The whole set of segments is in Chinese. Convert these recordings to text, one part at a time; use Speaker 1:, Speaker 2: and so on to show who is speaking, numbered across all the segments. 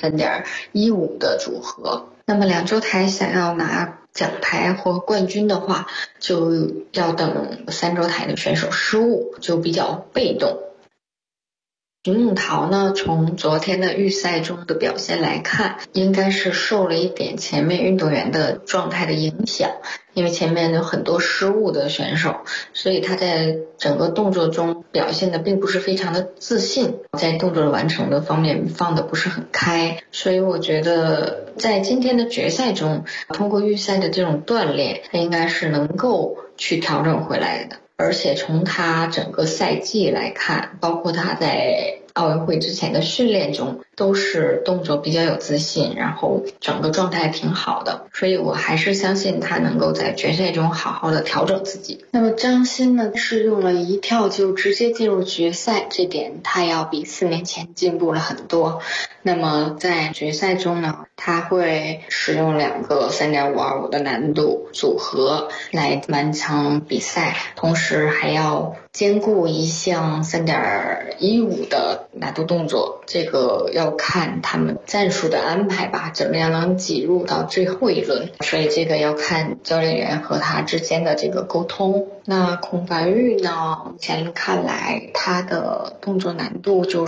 Speaker 1: 3.15的组合。那么2周台想要拿奖牌或冠军的话，就要等3周台的选手失误，就比较被动。徐梦桃呢，从昨天的预赛中的表现来看，应该是受了一点前面运动员的状态的影响，因为前面有很多失误的选手，所以他在整个动作中表现的并不是非常的自信，在动作的完成的方面放的不是很开，所以我觉得在今天的决赛中，通过预赛的这种锻炼，他应该是能够去调整回来的。而且从他整个赛季来看，包括他在奥运会之前的训练中，都是动作比较有自信，然后整个状态挺好的，所以我还是相信他能够在决赛中好好的调整自己。那么张欣呢，是用了一跳就直接进入决赛，这点他要比4年前进步了很多。那么在决赛中呢，他会使用2个3.525的难度组合来完成比赛，同时还要兼顾一项3.15的难度动作，这个要看他们战术的安排吧，怎么样能挤入到最后一轮，所以这个要看教练员和他之间的这个沟通。那孔凡玉呢，目前看来他的动作难度就是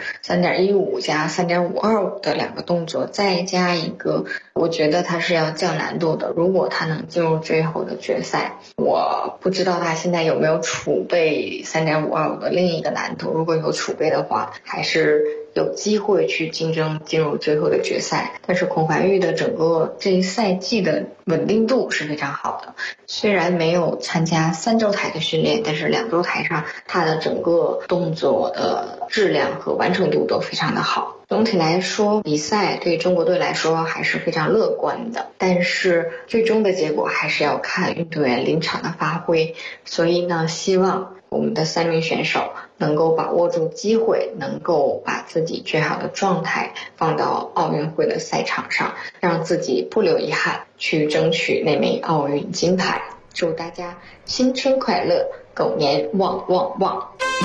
Speaker 1: 3.15 加 3.525 的2个动作，再加一个，我觉得他是要降难度的。如果他能进入最后的决赛，我不知道他现在有没有储备 3.525 的另一个难度，如果有储备的话，还是有机会去竞争进入最后的决赛。但是孔凡玉的整个这一赛季的稳定度是非常好的，虽然没有参加3周台的训练，但是2周台上他的整个动作的质量和完成度都非常的好。总体来说，比赛对中国队来说还是非常乐观的，但是最终的结果还是要看运动员临场的发挥。所以呢，希望我们的3名选手能够把握住机会，能够把自己最好的状态放到奥运会的赛场上，让自己不留遗憾，去争取那枚奥运金牌。祝大家新春快乐，狗年旺旺旺。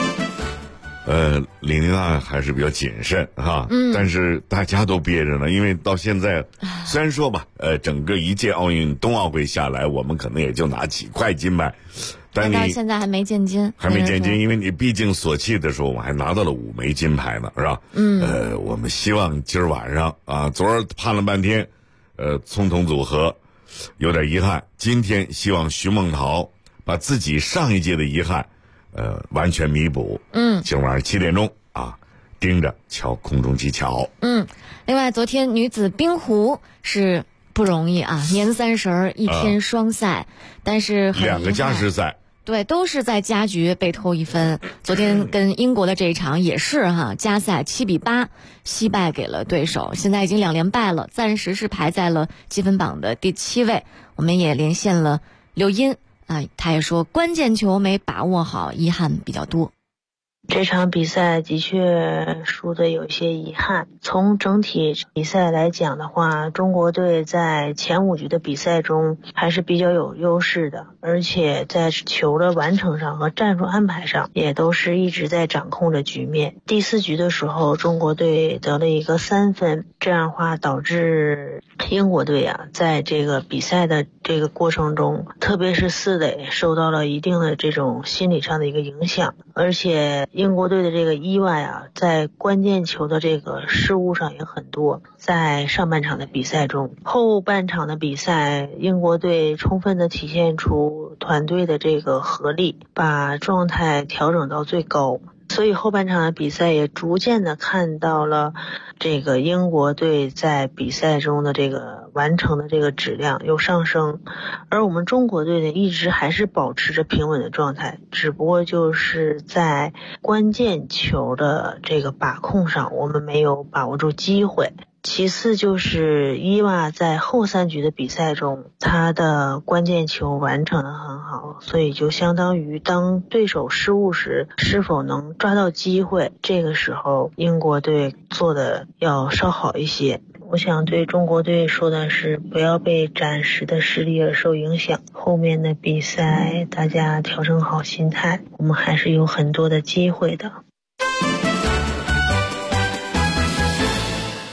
Speaker 2: 李宁娜还是比较谨慎哈，但是大家都憋着呢，因为到现在虽然说吧，整个一届奥运冬奥会下来，我们可能也就拿几块金牌，但你
Speaker 3: 现在还没见金，
Speaker 2: 因为你毕竟索契的时候我们还拿到了5枚金牌呢，是吧？我们希望今儿晚上啊，昨儿盼了半天，葱桶组合有点遗憾，今天希望徐梦桃把自己上一届的遗憾完全弥补。今晚上7点钟啊，盯着瞧空中技巧。
Speaker 3: 另外昨天女子冰壶是不容易啊，年30一天双赛，但是
Speaker 2: 2个加时赛，
Speaker 3: 对，都是在加局被偷1分。昨天跟英国的这一场也是哈，加赛7-8惜败给了对手，现在已经2连败了，暂时是排在了积分榜的第7位。我们也连线了刘茵他也说关键球没把握好，遗憾比较多。
Speaker 4: 这场比赛的确输的有些遗憾。从整体比赛来讲的话，中国队在前5局的比赛中还是比较有优势的，而且在球的完成上和战术安排上也都是一直在掌控着局面。第4局的时候，中国队得了一个3分，这样的话导致英国队在这个比赛的这个过程中，特别是4垒受到了一定的这种心理上的一个影响，而且英国队的这个意外在关键球的这个失误上也很多。在上半场的比赛中，后半场的比赛，英国队充分的体现出团队的这个合力，把状态调整到最高。所以后半场的比赛也逐渐的看到了这个英国队在比赛中的这个完成的这个质量有上升，而我们中国队呢一直还是保持着平稳的状态，只不过就是在关键球的这个把控上我们没有把握住机会。其次就是伊娃在后3局的比赛中，他的关键球完成得很好，所以就相当于当对手失误时，是否能抓到机会，这个时候英国队做的要稍好一些。我想对中国队说的是，不要被暂时的失利而受影响，后面的比赛大家调整好心态，我们还是有很多的机会的。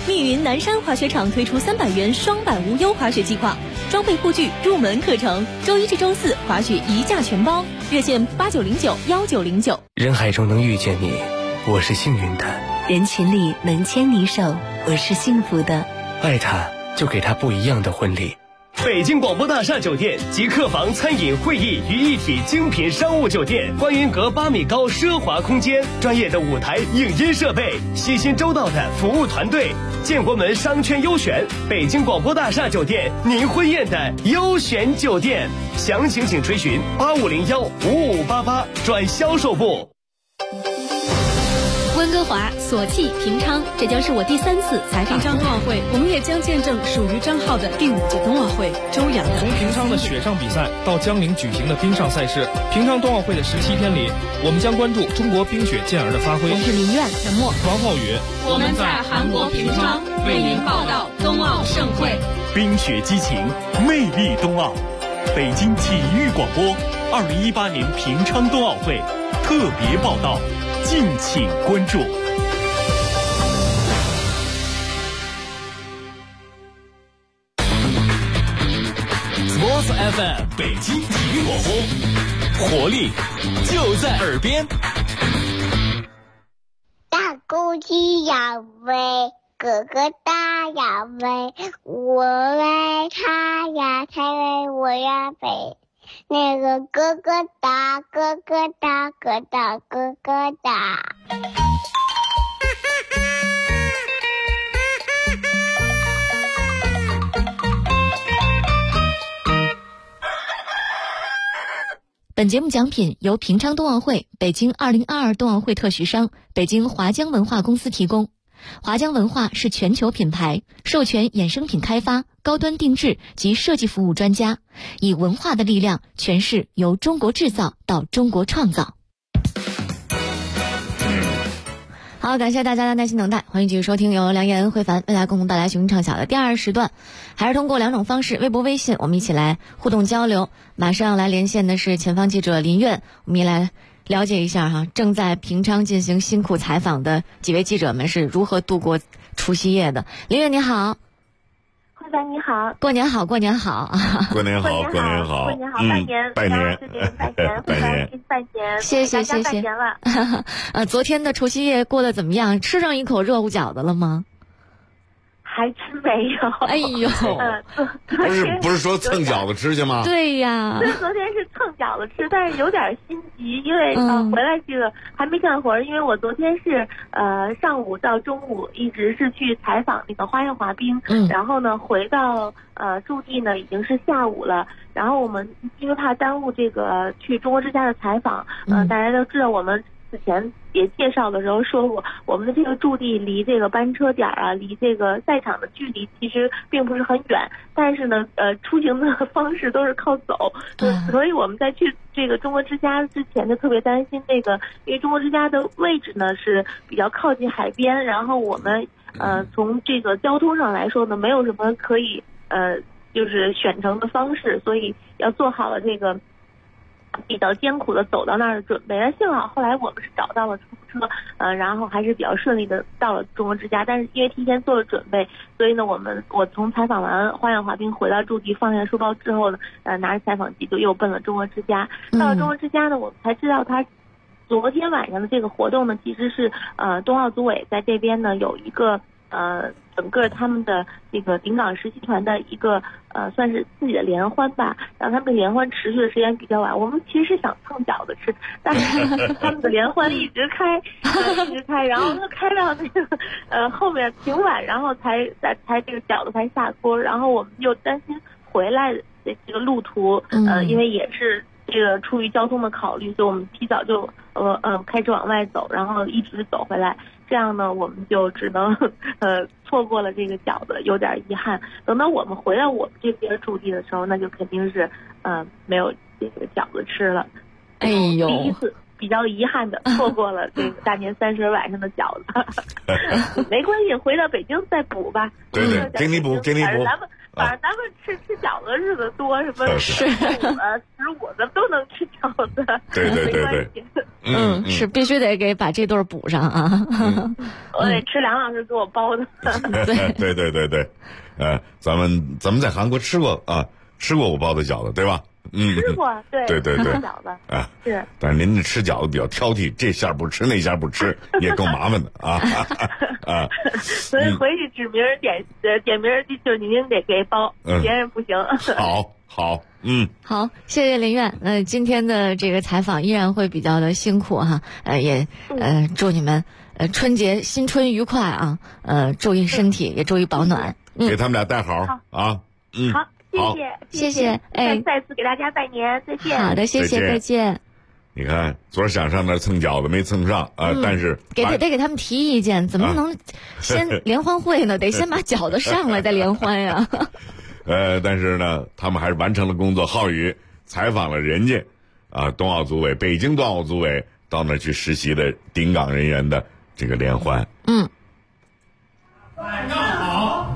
Speaker 5: 密云南山滑雪场推出300元双板无忧滑雪计划，装备护具、入门课程，周一至周四滑雪一价全包，热线89091909。
Speaker 6: 人海中能遇见你，我是幸运的；
Speaker 7: 人群里能牵你手，我是幸福的。
Speaker 6: 爱他，就给他不一样的婚礼。
Speaker 8: 北京广播大厦酒店集客房、餐饮、会议于一体精品商务酒店，观云阁8米高奢华空间，专业的舞台影音设备，细心周到的服务团队，建国门商圈优选，北京广播大厦酒店，您婚宴的优选酒店。详情请垂询85015588转销售部。
Speaker 5: 温哥华、索契、平昌，这将是我第3次采访
Speaker 9: 平昌冬奥会，我们也将见证属于张浩的第5届冬奥会。周洋
Speaker 10: 从平昌的雪上比赛到江陵举行的冰上赛事，平昌冬奥会的17天里，我们将关注中国冰雪健儿的发挥。
Speaker 5: 我是林苑陈默，
Speaker 10: 王浩宇，
Speaker 9: 我们在韩国平昌为您报道冬奥盛会。
Speaker 11: 冰雪激情，魅力冬奥。北京体育广播2018年平昌冬奥会特别报道。敬请关注。Sports FM 北京体育广播，活力就在耳边。
Speaker 12: 大公鸡要飞，哥哥大要飞，我为他呀，才为我呀飞。那个哥哥大，哥哥大，哥大，哥哥大。
Speaker 3: 本节目奖品由平昌冬奥会、北京2022冬奥会特许商北京华江文化公司提供。华江文化是全球品牌，授权衍生品开发、高端定制及设计服务专家，以文化的力量诠释由中国制造到中国创造。好，感谢大家的耐心等待，欢迎继续收听由梁岩、慧凡为大家共同带来雄畅小的第2时段，还是通过2种方式，微博、微信，我们一起来互动交流。马上来连线的是前方记者林苑，我们也来了解一下哈，正在平昌进行辛苦采访的几位记者们是如何度过除夕夜的。林苑你好。
Speaker 13: 慧凡你好。
Speaker 3: 过年好，过年好。
Speaker 2: 过年好，过年好。
Speaker 13: 过年好，拜年，
Speaker 2: 拜年，
Speaker 13: 拜年，拜年，拜年，
Speaker 3: 谢谢谢谢。
Speaker 13: 拜年了。
Speaker 3: 昨天的除夕夜过得怎么样？吃上一口热乎饺子了吗？
Speaker 13: 还真没有。
Speaker 3: 哎呦，
Speaker 2: 不是说蹭饺子吃去吗？
Speaker 3: 对呀，
Speaker 13: 昨天是蹭饺子吃，但是有点心急，因为回来这个还没干活，因为我昨天是上午到中午一直是去采访那个花样滑冰，然后呢回到驻地呢已经是下午了，然后我们因为怕耽误这个去中国之家的采访，大家都知道我们此前也介绍的时候说过，我们的这个驻地离这个班车点啊，离这个赛场的距离其实并不是很远，但是呢，出行的方式都是靠走，所以我们在去这个中国之家之前就特别担心这个，因为中国之家的位置呢是比较靠近海边，然后我们从这个交通上来说呢，没有什么可以就是选乘的方式，所以要做好了这个比较艰苦的走到那儿的准备。那幸好后来我们是找到了出租车，然后还是比较顺利的到了中国之家。但是因为提前做了准备，所以呢，我从采访完花样滑冰回到驻地，放下书包之后呢，拿着采访机就又奔了中国之家。到了中国之家呢，我们才知道他昨天晚上的这个活动呢，其实是冬奥组委在这边呢有一个整个他们的这个顶岗实习团的一个算是自己的联欢吧，然后他们的联欢持续的时间比较晚，我们其实是想蹭饺子吃，但是他们的联欢一直开，然后开到那个后面挺晚，然后才这个饺子才下锅，然后我们又担心回来的这个路途，因为也是这个出于交通的考虑，所以我们提早就开车往外走，然后一直走回来。这样呢，我们就只能错过了这个饺子，有点遗憾。等到我们回到我们这边驻地的时候，那就肯定是没有这个饺子吃了。
Speaker 3: 哎呦，
Speaker 13: 第一次比较遗憾的错过了这个大年30晚上的饺子。没关系，回到北京再补吧。
Speaker 2: 对，给你补。
Speaker 13: 反正咱们吃饺子日子多，什么15的都能吃饺子。
Speaker 2: 对对对对，
Speaker 3: 是必须得给把这顿补上啊！
Speaker 13: 我得吃梁老师给我包的。
Speaker 2: 对对对对，咱们在韩国吃过我包的饺子，对吧？
Speaker 13: 吃过，对
Speaker 2: 对对对，
Speaker 13: 饺子是。
Speaker 2: 但是您这吃饺子比较挑剔，这馅不吃那馅不吃，也够麻烦的啊。
Speaker 13: 所以回去指名点名，就您得给包，别人不行。
Speaker 2: 好，
Speaker 3: 好，谢谢林苑。今天的这个采访依然会比较的辛苦哈，也祝你们春节新春愉快啊，注意身体，也注意保暖。
Speaker 2: 给他们俩带好啊。
Speaker 13: 好，谢谢，再次给大家拜年，再见。
Speaker 3: 好的，谢谢，再见。
Speaker 2: 你看，昨儿想上那儿蹭饺子没蹭上啊，但是
Speaker 3: 得给他们提意见，怎么能先联欢会呢？得先把饺子上来再联欢呀。
Speaker 2: 但是呢，他们还是完成了工作。浩宇采访了人家冬奥组委北京冬奥组委到那儿去实习的顶岗人员的这个联欢。
Speaker 14: 大家好。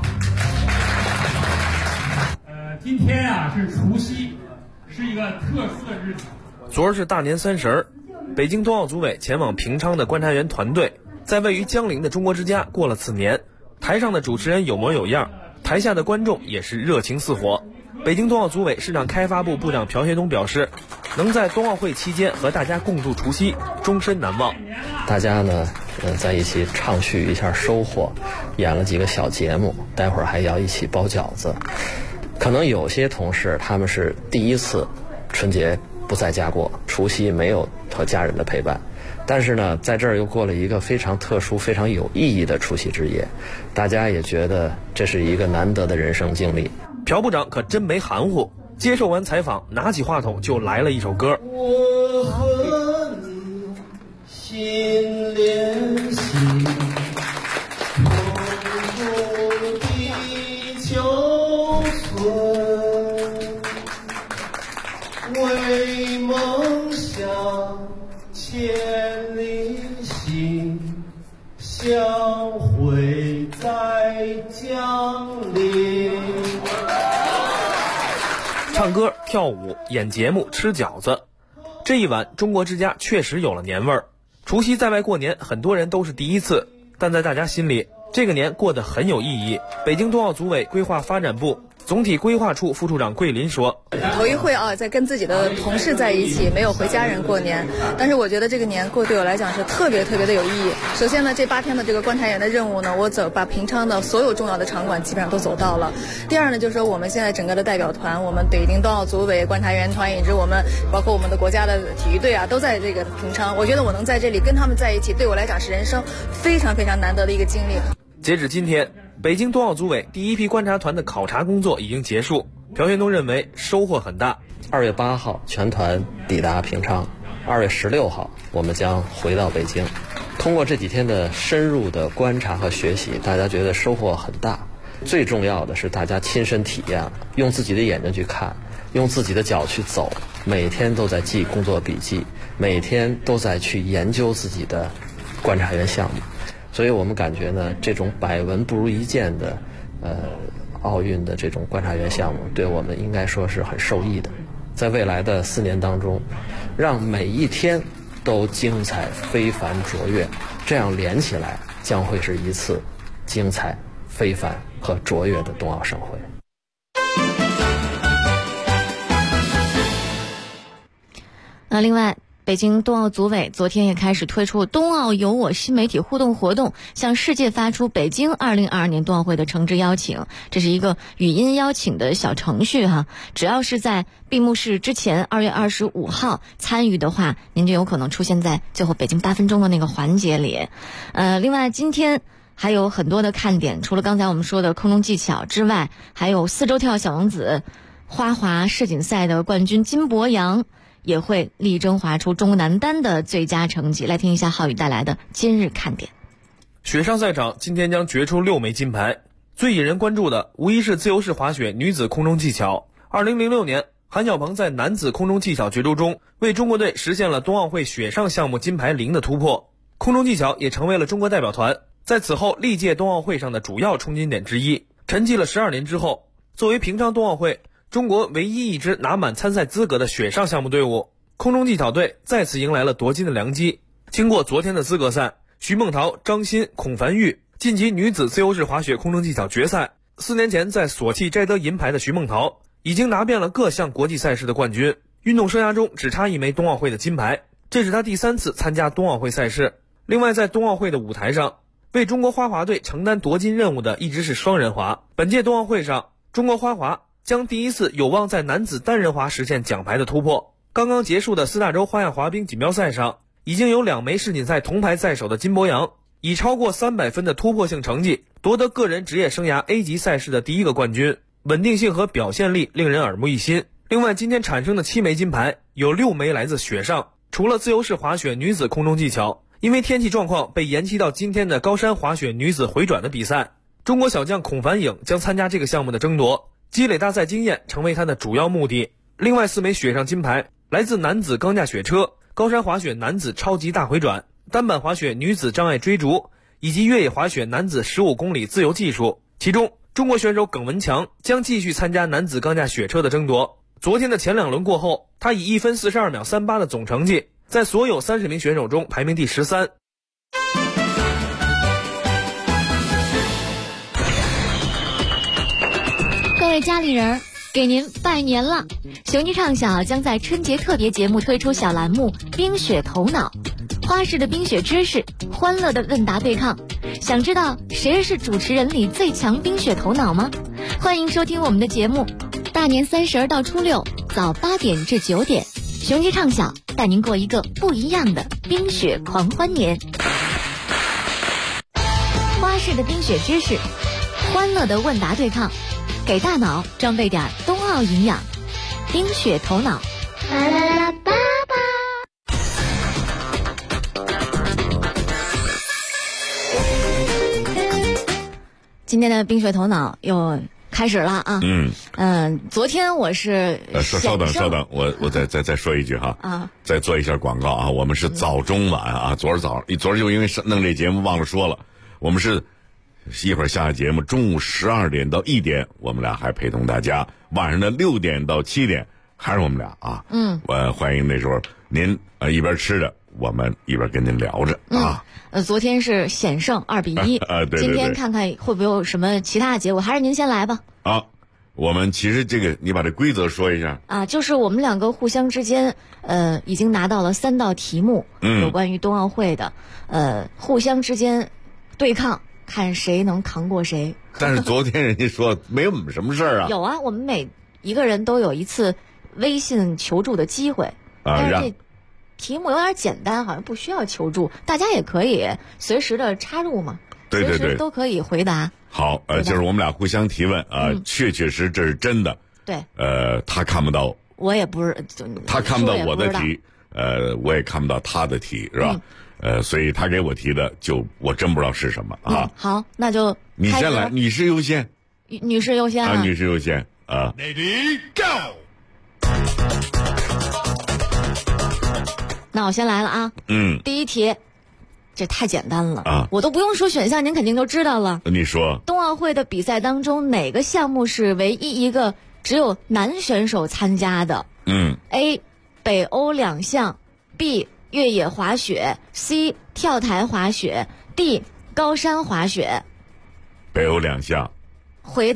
Speaker 14: 今天是除夕，是一个特殊的日子。
Speaker 10: 昨儿是大年30，北京冬奥组委前往平昌的观察员团队在位于江陵的中国之家过了次年。台上的主持人有模有样，台下的观众也是热情似火。北京冬奥组委市场开发部部长朴学东表示，能在冬奥会期间和大家共度除夕，终身难忘。
Speaker 15: 大家呢，在一起畅叙一下收获，演了几个小节目，待会儿还要一起包饺子。可能有些同事他们是第一次春节不在家过，除夕没有和家人的陪伴，但是呢，在这儿又过了一个非常特殊、非常有意义的除夕之夜，大家也觉得这是一个难得的人生经历。
Speaker 10: 朴部长可真没含糊，接受完采访，拿起话筒就来了一首歌。
Speaker 16: 我和你心连心，共度地球村，为梦想千里行，相会在江陵。
Speaker 10: 唱歌、跳舞、演节目、吃饺子，这一晚中国之家确实有了年味儿。除夕在外过年，很多人都是第一次，但在大家心里，这个年过得很有意义。北京冬奥组委规划发展部总体规划处副处长桂林说：“
Speaker 17: 头一回在跟自己的同事在一起，没有回家人过年，但是我觉得这个年过对我来讲是特别特别的有意义。首先呢，这8天的这个观察员的任务呢，我把平昌的所有重要的场馆基本上都走到了。第二呢，就是说我们现在整个的代表团，我们北京冬奥组委观察员团，以及我们包括我们的国家的体育队都在这个平昌。我觉得我能在这里跟他们在一起，对我来讲是人生非常非常难得的一个经历。”
Speaker 10: 截止今天，北京冬奥组委第一批观察团的考察工作已经结束。朴学东认为收获很大。
Speaker 15: 2月8号全团抵达平昌，2月16号我们将回到北京。通过这几天的深入的观察和学习，大家觉得收获很大。最重要的是大家亲身体验了，用自己的眼睛去看，用自己的脚去走，每天都在记工作笔记，每天都在去研究自己的观察员项目。所以我们感觉呢，这种百闻不如一见的奥运的这种观察员项目，对我们应该说是很受益的。在未来的4年当中，让每一天都精彩非凡卓越，这样连起来将会是一次精彩非凡和卓越的冬奥盛会。
Speaker 3: 另外，北京冬奥组委昨天也开始推出冬奥有我新媒体互动活动，向世界发出北京2022年冬奥会的诚挚邀请。这是一个语音邀请的小程序哈，只要是在闭幕式之前2月25号参与的话，您就有可能出现在最后北京8分钟的那个环节里。另外今天还有很多的看点，除了刚才我们说的空中技巧之外，还有4周跳小王子、花滑世锦赛的冠军金博洋也会力争划出中国男单的最佳成绩。来听一下浩宇带来的今日看点。
Speaker 10: 雪上赛场今天将决出6枚金牌，最引人关注的无疑是自由式滑雪女子空中技巧。2006年，韩晓鹏在男子空中技巧角逐中为中国队实现了冬奥会雪上项目金牌0的突破，空中技巧也成为了中国代表团在此后历届冬奥会上的主要冲金点之一。沉寂了12年之后， 作为平昌冬奥会中国唯一一支拿满参赛资格的雪上项目队伍，空中技巧队再次迎来了夺金的良机。经过昨天的资格赛，徐梦桃、张欣、孔凡玉晋级女子自由式滑雪空中技巧决赛。4年前在索契摘得银牌的徐梦桃，已经拿遍了各项国际赛事的冠军，运动生涯中只差一枚冬奥会的金牌，这是她第3次参加冬奥会赛事。另外，在冬奥会的舞台上，为中国花滑队承担夺金任务的一直是双人滑。本届冬奥会上，中国花滑将第一次有望在男子单人滑实现奖牌的突破。刚刚结束的4大洲花样滑冰锦标赛上，已经有2枚世锦赛铜牌在手的金博洋，以超过300分的突破性成绩夺得个人职业生涯 A 级赛事的第1个冠军，稳定性和表现力令人耳目一新。另外，今天产生的7枚金牌有6枚来自雪上，除了自由式滑雪女子空中技巧，因为天气状况被延期到今天的高山滑雪女子回转的比赛，中国小将孔凡颖将参加这个项目的争夺，积累大赛经验成为他的主要目的。另外4枚雪上金牌来自男子钢架雪车、高山滑雪男子超级大回转、单板滑雪女子障碍追逐以及越野滑雪男子15公里自由技术。其中，中国选手耿文强将继续参加男子钢架雪车的争夺。昨天的前2轮过后，他以1分42秒38的总成绩，在所有30名选手中排名第13。
Speaker 3: 各位家里人，给您拜年了！雄鸡唱小将在春节特别节目推出小栏目《冰雪头脑》，花式的冰雪知识，欢乐的问答对抗。想知道谁是主持人里最强冰雪头脑吗？欢迎收听我们的节目，大年30到初6早8点至9点，雄鸡唱小带您过一个不一样的冰雪狂欢年。花式的冰雪知识，欢乐的问答对抗，给大脑装备点冬奥营养，冰雪头脑。啦啦啦爸爸。今天的冰雪头脑又开始了啊！昨天我是
Speaker 2: 稍等，我再说一句哈啊，再做一下广告啊，我们是早中晚啊，昨儿就因为弄这节目忘了说了，我们是一会儿下节目，中午12点到1点，我们俩还陪同大家；晚上的6点到7点，还是我们俩啊。欢迎那时候您一边吃着，我们一边跟您聊着啊。
Speaker 3: 昨天是险胜2比1
Speaker 2: 对。
Speaker 3: 今天看看会不会有什么其他的结果，还是您先来吧。
Speaker 2: 我们其实这个你把这规则说一下
Speaker 3: 啊，就是我们2个互相之间已经拿到了3道题目，有关于冬奥会的，互相之间对抗。看谁能扛过谁。
Speaker 2: 但是昨天人家说没有什么事儿啊。
Speaker 3: 有啊，我们每一个人都有一次微信求助的机会但是这题目有点简单，好像不需要求助，大家也可以随时的插入嘛。
Speaker 2: 对，
Speaker 3: 随时都可以回答。
Speaker 2: 好，就是我们俩互相提问啊，确实这是真的。
Speaker 3: 对。
Speaker 2: 他看不到，
Speaker 3: 我也不是，
Speaker 2: 他看不到我的题，我也看不到他的题，是吧？所以他给我提的，我真不知道是什么啊。
Speaker 3: 好，那就
Speaker 2: 你先来，女士优先。
Speaker 3: 女士优先
Speaker 2: 啊，女士优先啊。Lady
Speaker 3: go。那我先来了啊。第一题，这太简单了啊，我都不用说选项，您肯定都知道了。
Speaker 2: 你说。
Speaker 3: 冬奥会的比赛当中，哪个项目是唯一一个只有男选手参加的？A. 北欧2项 B. 越野滑雪 C. 跳台滑雪 D. 高山滑雪。
Speaker 2: 北欧2项。
Speaker 3: 回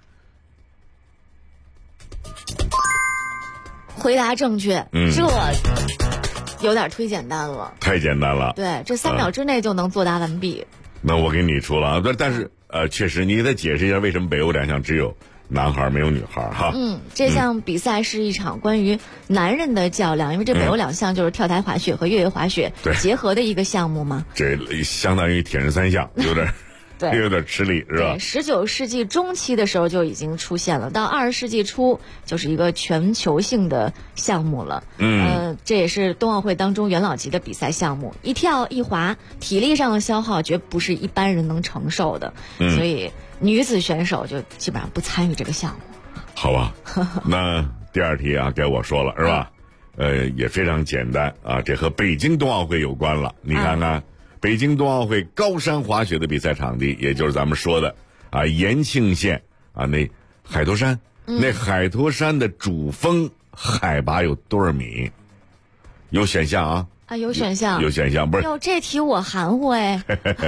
Speaker 3: 答正确。这有点忒简单了。
Speaker 2: 太简单了。
Speaker 3: 对，这3秒之内就能作答完毕。
Speaker 2: 那我给你出了啊，但是确实你给他解释一下为什么北欧2项只有男孩没有女孩哈。
Speaker 3: 这项比赛是一场关于男人的较量，因为这北欧2项就是跳台滑雪和越野滑雪结合的一个项目嘛。
Speaker 2: 这相当于铁人3项，有点有点吃力是吧
Speaker 3: ？19世纪中期的时候就已经出现了，到20世纪初就是一个全球性的项目了。这也是冬奥会当中元老级的比赛项目，一跳一滑，体力上的消耗绝不是一般人能承受的，所以女子选手就基本上不参与这个项目。
Speaker 2: 好吧，那第2题啊，该我说了是吧？也非常简单啊，这和北京冬奥会有关了。你看看。北京冬奥会高山滑雪的比赛场地，也就是咱们说的延庆县那海坨山，那海坨山的主峰海拔有多少米？有选项啊。
Speaker 3: 有选项，
Speaker 2: 有选项，不是？
Speaker 3: 哟，这题我含糊哎。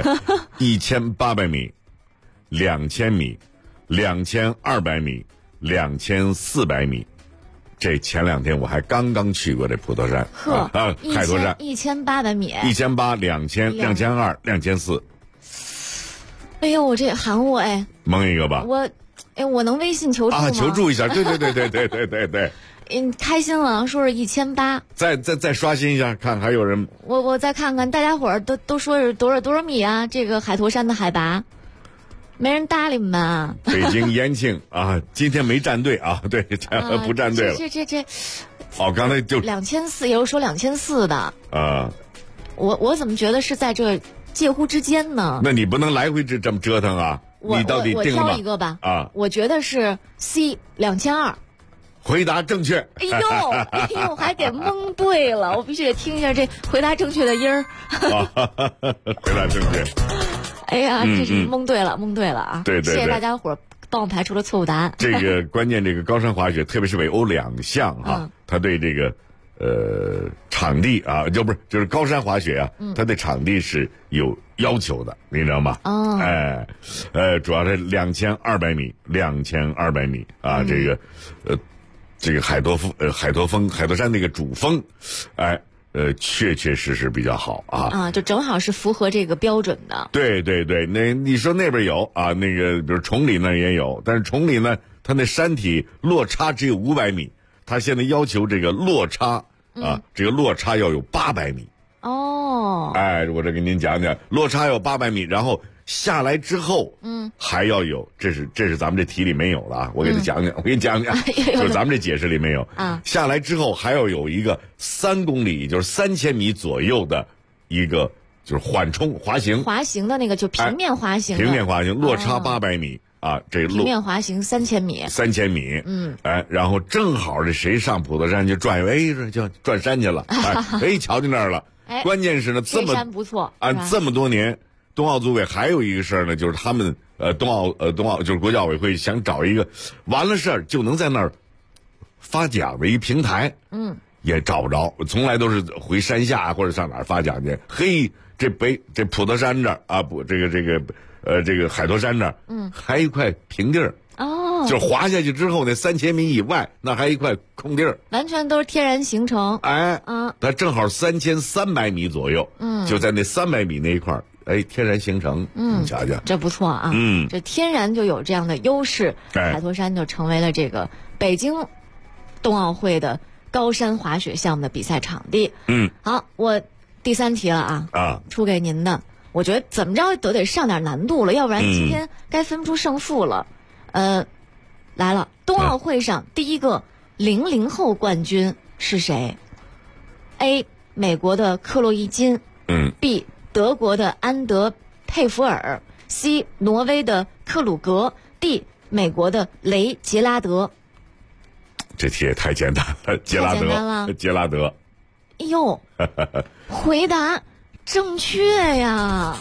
Speaker 2: 1800米、2000米、2200米、2400米。这前2天我还刚去过这普陀山，海坨山
Speaker 3: 1800米
Speaker 2: ，1800、2000、2200、2400。
Speaker 3: 哎呦，我这含糊哎。
Speaker 2: 蒙一个吧。
Speaker 3: 我能微信求助吗？
Speaker 2: 求助一下，对。
Speaker 3: 开心了，说是1800。
Speaker 2: 再刷新一下，看还有人。
Speaker 3: 我再看看，大家伙儿都说是多少米啊？这个海坨山的海拔，没人搭理我们啊。
Speaker 2: 北京延庆啊，今天没站队啊，对，不站队了。
Speaker 3: 这。
Speaker 2: 刚才就
Speaker 3: 2400，也有说2400的。我怎么觉得是在这介乎之间呢？
Speaker 2: 那你不能来回这么折腾啊！你到底定了吗？
Speaker 3: 我挑一个吧。我觉得是 C 2200。
Speaker 2: 回答正确。
Speaker 3: 哎呦，还给蒙对了！我必须得听一下这回答正确的音儿。
Speaker 2: 回答正确。
Speaker 3: 哎呀，这是蒙对了啊！
Speaker 2: 对，
Speaker 3: 谢谢大家伙帮我排除了错误答案。
Speaker 2: 这个关键，这个高山滑雪，特别是北欧2项啊，它对这个场地啊，就是高山滑雪啊，它对场地是有要求的，你知道吗？主要是2200米，2200米啊，这个海坨山那个主峰，确实比较好啊。
Speaker 3: 就正好是符合这个标准的。
Speaker 2: 对，那你说那边有啊，那个比如崇礼那也有，但是崇礼呢，它那山体落差只有500米，它现在要求这个落差这个落差要有800米。我这给您讲讲，落差要800米，然后下来之后，还要有，这是咱们这题里没有的啊，我给你讲讲，就是咱们这解释里没有
Speaker 3: 啊。
Speaker 2: 下来之后还要有一个3公里，就是3000米左右的一个就是缓冲滑行
Speaker 3: 的那个就平面滑行，
Speaker 2: 落差800米啊，这
Speaker 3: 平面滑行3000米，
Speaker 2: 然后正好这谁上普陀山就转就转山去了，瞧见那儿了。关键是呢，这
Speaker 3: 山不错，
Speaker 2: 这么多年。冬奥组委还有一个事儿呢，就是他们冬奥就是国际奥委会想找一个完了事儿就能在那儿发奖的一平台，也找不着，从来都是回山下或者上哪儿发奖去。这普陀山这儿啊，这个海坨山这儿，还一块平地儿。就是滑下去之后，那3000米以外，那还一块空地儿，
Speaker 3: 完全都是天然形成。
Speaker 2: 它正好3300米左右，就在那300米那一块儿。天然形成，你瞧瞧，
Speaker 3: 这不错啊，这天然就有这样的优势，海坨山就成为了这个北京冬奥会的高山滑雪项目的比赛场地。好，我第3题了啊，出给您的，我觉得怎么着都得上点难度了，要不然今天该分不出胜负了。来了，冬奥会上第一个00后冠军是谁？A. 美国的克洛伊金，B. 德国的安德佩弗尔 ，C. 挪威的克鲁格 ，D. 美国的雷杰拉德。
Speaker 2: 这题也太简单了，杰拉德。
Speaker 3: 哎呦，回答正确呀！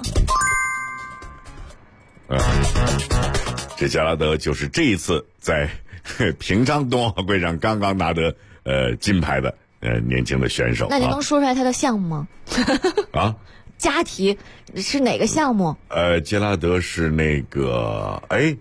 Speaker 2: 这杰拉德就是这一次在平昌冬奥会上刚刚拿得金牌的年轻的选手。
Speaker 3: 那您能说出来他的项目吗？加题是哪个项目？
Speaker 2: 杰拉德是那个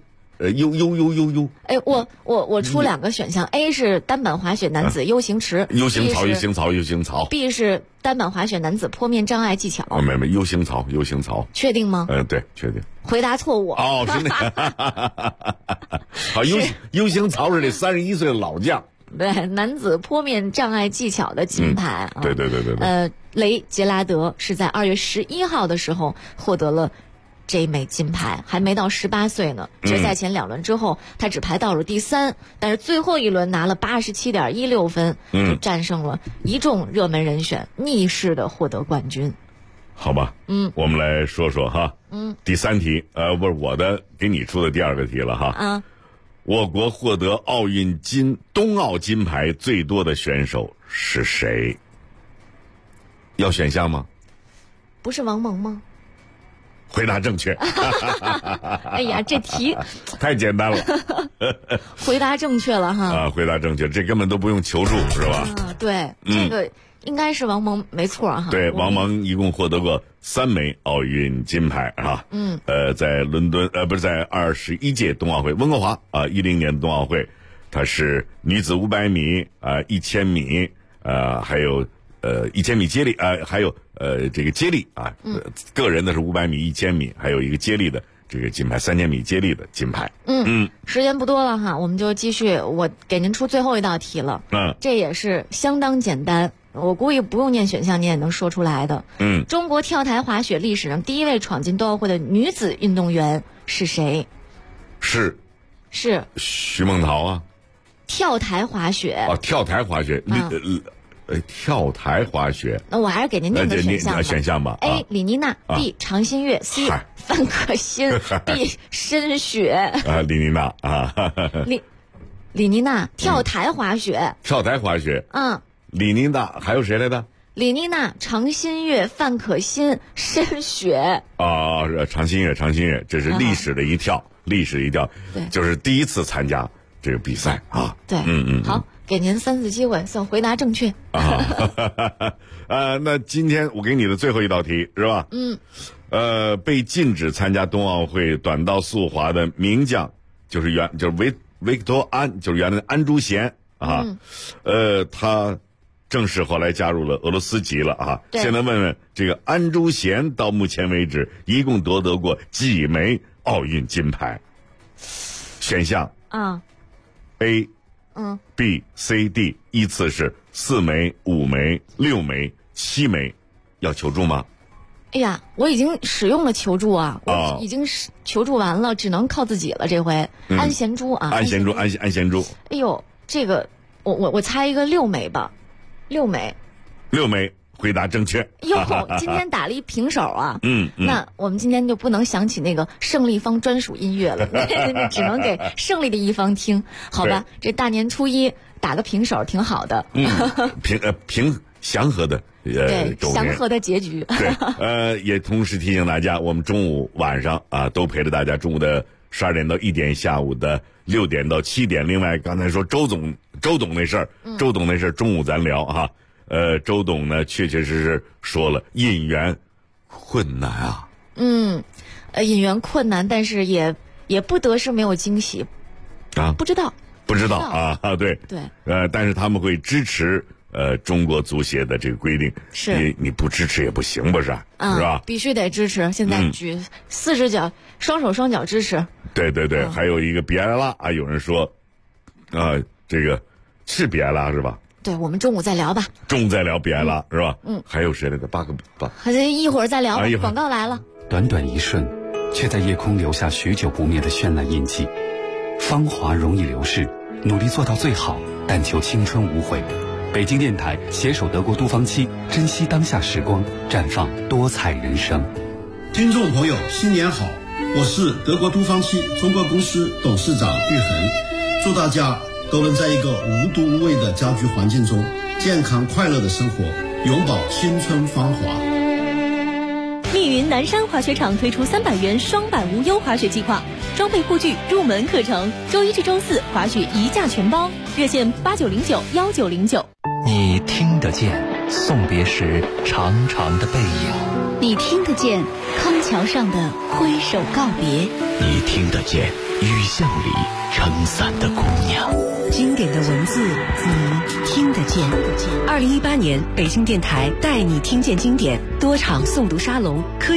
Speaker 3: 我出2个选项 ，A 是单板滑雪男子 U 型池
Speaker 2: ，U 型槽
Speaker 3: ，B 是单板滑雪男子坡面障碍技巧。
Speaker 2: 没 U 型槽，确定吗？对，确定。
Speaker 3: 回答错误。
Speaker 2: 是那好，U 型槽是这31岁的老将。
Speaker 3: 对，男子坡面障碍技巧的金牌。
Speaker 2: 对。
Speaker 3: 雷杰拉德是在2月11号的时候获得了这一枚金牌，还没到18岁呢。决赛前2轮之后，他只排到了第3，但是最后一轮拿了87.16分，就战胜了一众热门人选，逆势的获得冠军。
Speaker 2: 好吧，我们来说说哈，第3题，不是我的，给你出的第2个题了哈。我国获得冬奥金牌最多的选手是谁？要选项吗？
Speaker 3: 不是王蒙吗？
Speaker 2: 回答正确。
Speaker 3: 哎呀，这题
Speaker 2: 太简单了。
Speaker 3: 回答正确了哈。
Speaker 2: 啊，回答正确，这根本都不用求助，是吧？
Speaker 3: 啊，对，这个应该是王蒙没错哈。
Speaker 2: 对，王蒙一共获得过3枚奥运金牌啊。在伦敦不是在21届冬奥会，温哥华啊，10年冬奥会，她是女子500米1000米还有1000米接力还有这个接力啊，个人的是500米1000米，还有一个接力的这个金牌，3000米接力的金牌。
Speaker 3: 时间不多了哈，我们就继续，我给您出最后一道题了。这也是相当简单，我估计不用念选项你也能说出来的。中国跳台滑雪历史上第一位闯进冬奥会的女子运动员是谁？
Speaker 2: 是徐梦桃啊。
Speaker 3: 跳台滑雪。
Speaker 2: 跳台滑雪。跳台滑雪。
Speaker 3: 那我还是给您念个
Speaker 2: 选项吧。
Speaker 3: A. 李妮娜，B. 常新月，C. 范可新，D. 申雪。
Speaker 2: 李妮娜啊。
Speaker 3: 李妮娜跳台滑雪。
Speaker 2: 跳台滑雪。李妮娜还有谁来的？
Speaker 3: 李妮娜、常新月、范可新、申雪。
Speaker 2: 常新月，这是历史的一跳，对，就是第一次参加这个比赛啊。
Speaker 3: 对，好，给您3次机会，算回答正确。
Speaker 2: 那今天我给你的最后一道题是吧？被禁止参加冬奥会短道速滑的名将就是维克多安，就是原来的安朱贤啊。他正式后来加入了俄罗斯籍了啊。现在问问这个安朱贤到目前为止一共夺得过几枚奥运金牌？选项A B C D 依次是4枚、5枚、6枚、7枚，要求助吗？
Speaker 3: 哎呀，我已经使用了求助啊，我已经求助完了，只能靠自己了。这回安贤洙啊，
Speaker 2: 安贤洙。
Speaker 3: 哎呦，这个我猜一个6枚吧，6枚，
Speaker 2: 回答正确。
Speaker 3: 哟，今天打了一平手啊。那我们今天就不能响起那个胜利方专属音乐了，只能给胜利的一方听，好吧？这大年初一打个平手挺好的。
Speaker 2: 平祥和的
Speaker 3: 对，祥和的结局。
Speaker 2: 对，也同时提醒大家，我们中午晚上都陪着大家，中午的12点到1点，下午的6点到7点。另外刚才说周董那事儿，中午咱聊哈。周董呢确实说了引援困难啊。
Speaker 3: 引援困难，但是也不得是没有惊喜啊。不知道啊。对，但是他们会支持中国足协的这个规定。是你不支持也不行吧？是吧？必须得支持。现在举4只脚，双手双脚支持。对，还有一个比埃拉啊，有人说这个是比埃拉是吧？对，我们中午再聊吧。比埃拉是吧？还有谁来的？8个一会儿再聊。广告来了。
Speaker 18: 短短一瞬，却在夜空留下许久不灭的绚烂印记。芳华容易流逝，努力做到最好，但求青春无悔。北京电台携手德国都芳期，珍惜当下时光，绽放多彩人生。
Speaker 19: 听众朋友，新年好！我是德国都芳期中国公司董事长玉恒，祝大家都能在一个无毒无味的家居环境中健康快乐的生活，永葆青春芳华。
Speaker 5: 密云南山滑雪场推出300元双板无忧滑雪计划，装备护具入门课程，周一至周四滑雪一价全包，热线89091909。
Speaker 20: 你听得见送别时长长的背影，
Speaker 7: 你听得见康桥上的挥手告别，
Speaker 20: 你听得见雨巷里撑伞的姑娘。
Speaker 7: 经典的文字，你听得见。
Speaker 5: 2018年北京电台带你听见经典多场诵读沙龙。